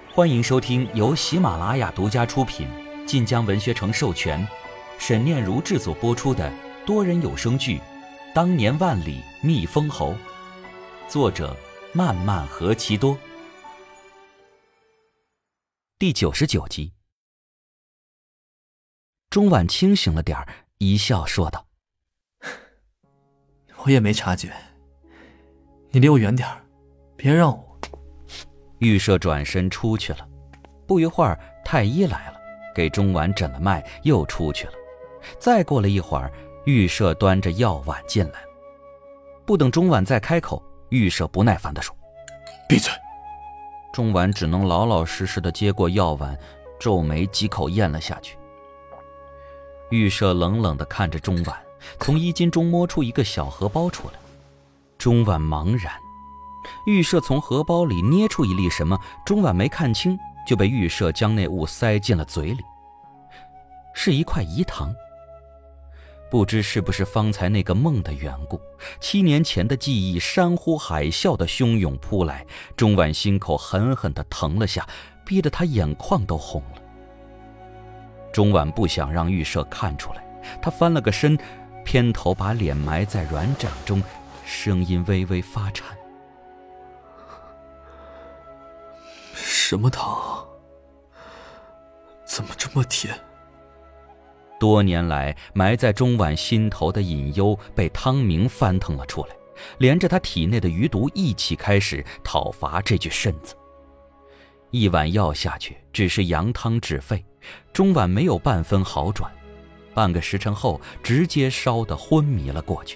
欢迎收听由喜马拉雅独家出品，晋江文学城授权，沈念如制作播出的多人有声剧《当年万里觅封侯》，作者漫漫何其多。第99集。钟婉清醒了点儿，一笑说道： 我也没察觉，你离我远点儿，别让我。 预设转身出去了，不一会儿太医来了，给钟婉诊了脉，又出去了。再过了一会儿，预设端着药碗进来了。不等钟婉再开口，预设不耐烦地说： 闭嘴。 钟婉只能老老实实地接过药碗，皱眉几口咽了下去。预设冷冷地看着钟婉，从衣襟中摸出一个小荷包出来。钟婉茫然，预设从荷包里捏出一粒什么，钟婉没看清，就被预设将那物塞进了嘴里。是一块饴糖。不知是不是方才那个梦的缘故，7年前的记忆山呼海啸的汹涌扑来，钟婉心口狠狠地疼了下，逼得她眼眶都红了。钟婉不想让预设看出来，她翻了个身，偏头把脸埋在软掌中，声音微微发颤： 什么糖？怎么这么甜？ 多年来埋在钟婉心头的隐忧被汤明翻腾了出来，连着他体内的余毒一起开始讨伐这具身子。一碗药下去，只是扬汤止沸，钟婉没有半分好转，半个时辰后直接烧得昏迷了过去。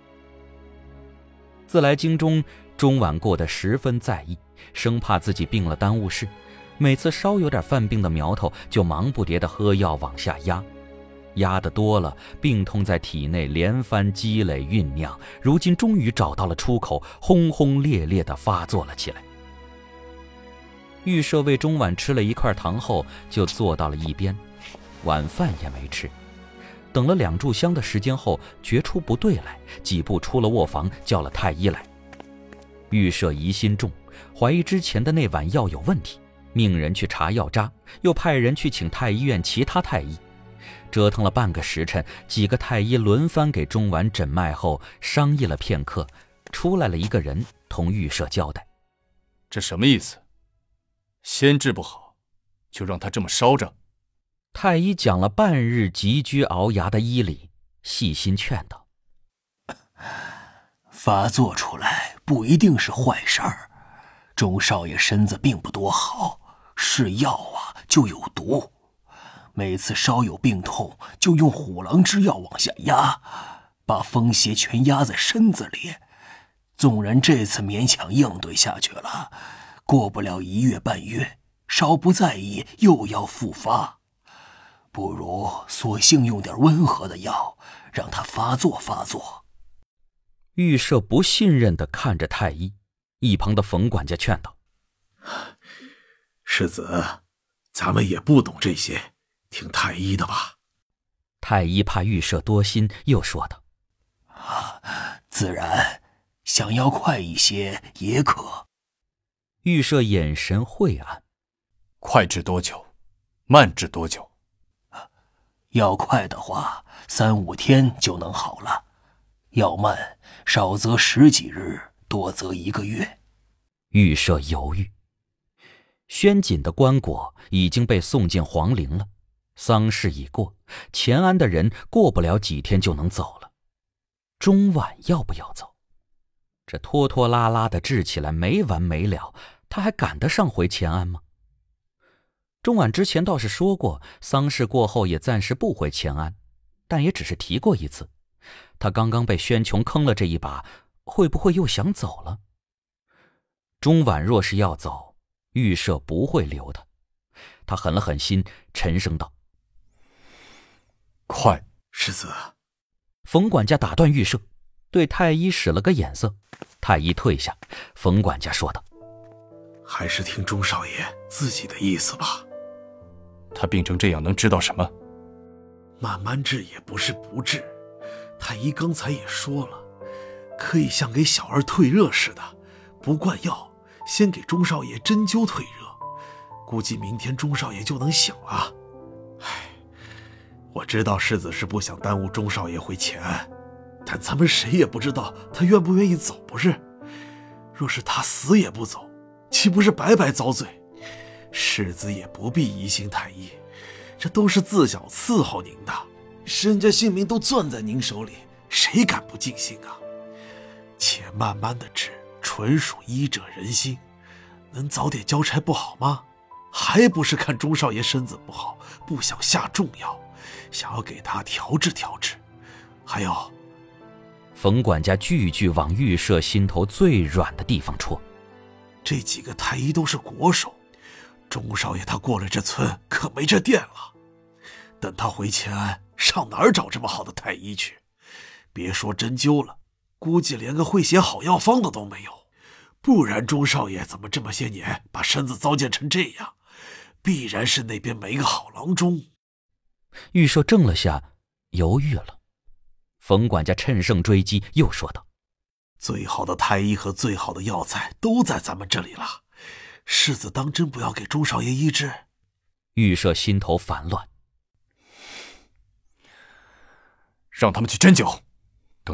自来京中，钟婉过得十分在意，生怕自己病了耽误事，每次稍有点犯病的苗头，就忙不迭地喝药往下压。压得多了，病痛在体内连番积累酝酿，如今终于找到了出口，轰轰烈烈地发作了起来。预设为钟婉吃了一块糖后，就坐到了一边，晚饭也没吃。等了2炷香的时间后，觉出不对来，几步出了卧房，叫了太医来。预设疑心重，怀疑之前的那碗药有问题，命人去查药渣，又派人去请太医院其他太医。折腾了半个时辰，几个太医轮番给钟婉诊脉后，商议了片刻，出来了一个人同预设交代： 这什么意思？先治不好，就让他这么烧着？ 太医讲了半日急居熬牙的医理，细心劝道： 发作出来不一定是坏事儿，钟少爷身子并不多好，是药啊就有毒，每次稍有病痛就用虎狼之药往下压，把风邪全压在身子里。纵然这次勉强应对下去了，过不了1月半月，稍不在意又要复发。不如索性用点温和的药，让他发作发作。 预设不信任地看着太医，一旁的冯管家劝道： 世子，咱们也不懂这些，听太医的吧。 太医怕预设多心，又说道： 自然，想要快一些也可。 预设眼神晦暗： 快治多久？慢治多久？ 要快的话，3、5天就能好了；要慢，少则10几日，多则1个月。 预设犹豫。宣锦的棺椁已经被送进皇陵了，丧事已过，乾安的人过不了几天就能走了。钟婉要不要走？这拖拖拉拉的治起来没完没了，他还赶得上回乾安吗？钟婉之前倒是说过，丧事过后也暂时不回乾安，但也只是提过一次。他刚刚被宣琼坑了这一把，会不会又想走了？钟婉若是要走，预设不会留他。他狠了狠心，沉声道： 快！ 世子。 冯管家打断预设，对太医使了个眼色。太医退下，冯管家说道： 还是听钟少爷自己的意思吧。 他病成这样能知道什么？ 慢慢治也不是不治，太医刚才也说了，可以像给小儿退热似的，不灌药，先给钟少爷针灸退热， 估计明天钟少爷就能醒了。我知道世子是不想耽误钟少爷回前安，但咱们谁也不知道他愿不愿意走，不是？若是他死也不走，岂不是白白遭罪？世子也不必疑心太医，这都是自小伺候您的，身家性命都攥在您手里，谁敢不尽心啊？且慢慢的治，纯属医者仁心，能早点交差不好吗？还不是看钟少爷身子不好，不想下重药，想要给他调治调治。还有， 冯管家句句往预设心头最软的地方戳。 这几个太医都是国手，钟少爷他过了这村可没这店了。等他回前安，上哪儿找这么好的太医去？别说针灸了，估计连个会写好药方的都没有。不然钟少爷怎么这么些年把身子糟践成这样？必然是那边没个好郎中。 预设怔了下，犹豫了。冯管家趁胜追击，又说道： 最好的太医和最好的药材都在咱们这里了，世子当真不要给钟少爷医治？ 预设心头烦乱， 让他们去针灸，等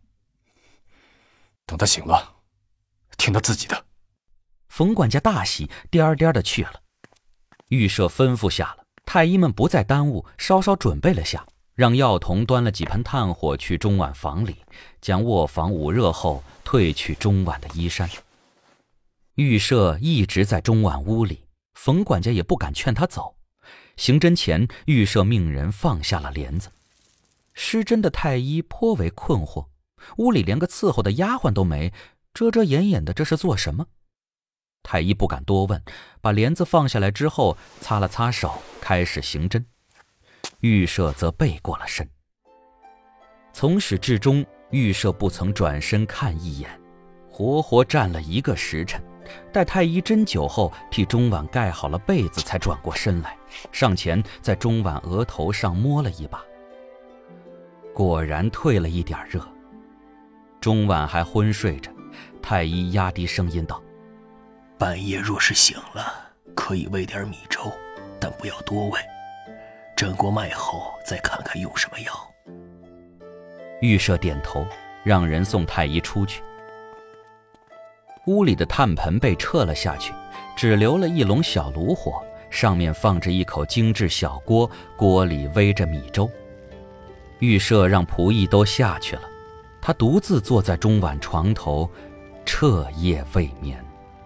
他醒了，听他自己的。 冯管家大喜，颠颠的去了。预设吩咐下了，太医们不再耽误，稍稍准备了下，让药童端了几盆炭火去钟婉房里，将卧房捂热后，褪去钟婉的衣衫。预设一直在钟婉屋里，冯管家也不敢劝他走。行针前，预设命人放下了帘子。施针的太医颇为困惑，屋里连个伺候的丫鬟都没，遮遮掩掩的，这是做什么？太医不敢多问，把帘子放下来之后，擦了擦手，开始行针。预设则背过了身。从始至终，预设不曾转身看一眼，活活站了1个时辰。待太医针灸后，替钟婉盖好了被子，才转过身来，上前在钟婉额头上摸了一把，果然退了一点热。钟婉还昏睡着，太医压低声音道： 半夜若是醒了，可以喂点米粥，但不要多喂。诊过脉后再看看用什么药。 预设点头，让人送太医出去。屋里的炭盆被撤了下去，只留了一笼小炉火，上面放着一口精致小锅，锅里煨着米粥。预设让仆役都下去了，他独自坐在钟婉床头，彻夜未眠。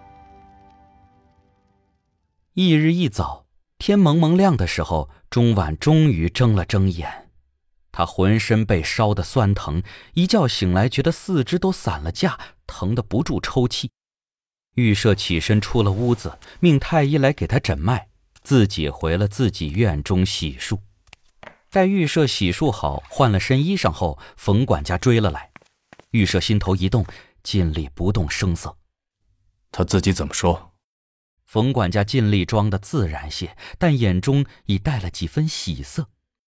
翌日一早，天蒙蒙亮的时候，钟婉终于睁了睁眼。他浑身被烧得酸疼，一觉醒来觉得四肢都散了架，疼得不住抽泣。预设起身出了屋子，命太医来给他诊脉，自己回了自己院中洗漱。待预设洗漱好，换了身衣裳后，冯管家追了来。预设心头一动，尽力不动声色。 他自己怎么说？ 冯管家尽力装得自然些，但眼中已带了几分喜色。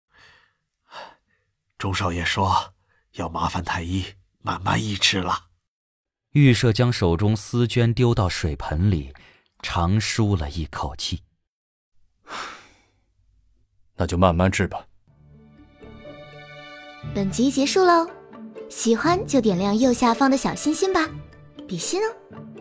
钟少爷说要麻烦太医慢慢医治了。 预设将手中丝绢丢到水盆里，长舒了一口气。 那就慢慢治吧。 本集结束喽，喜欢就点亮右下方的小心心吧，比心哦。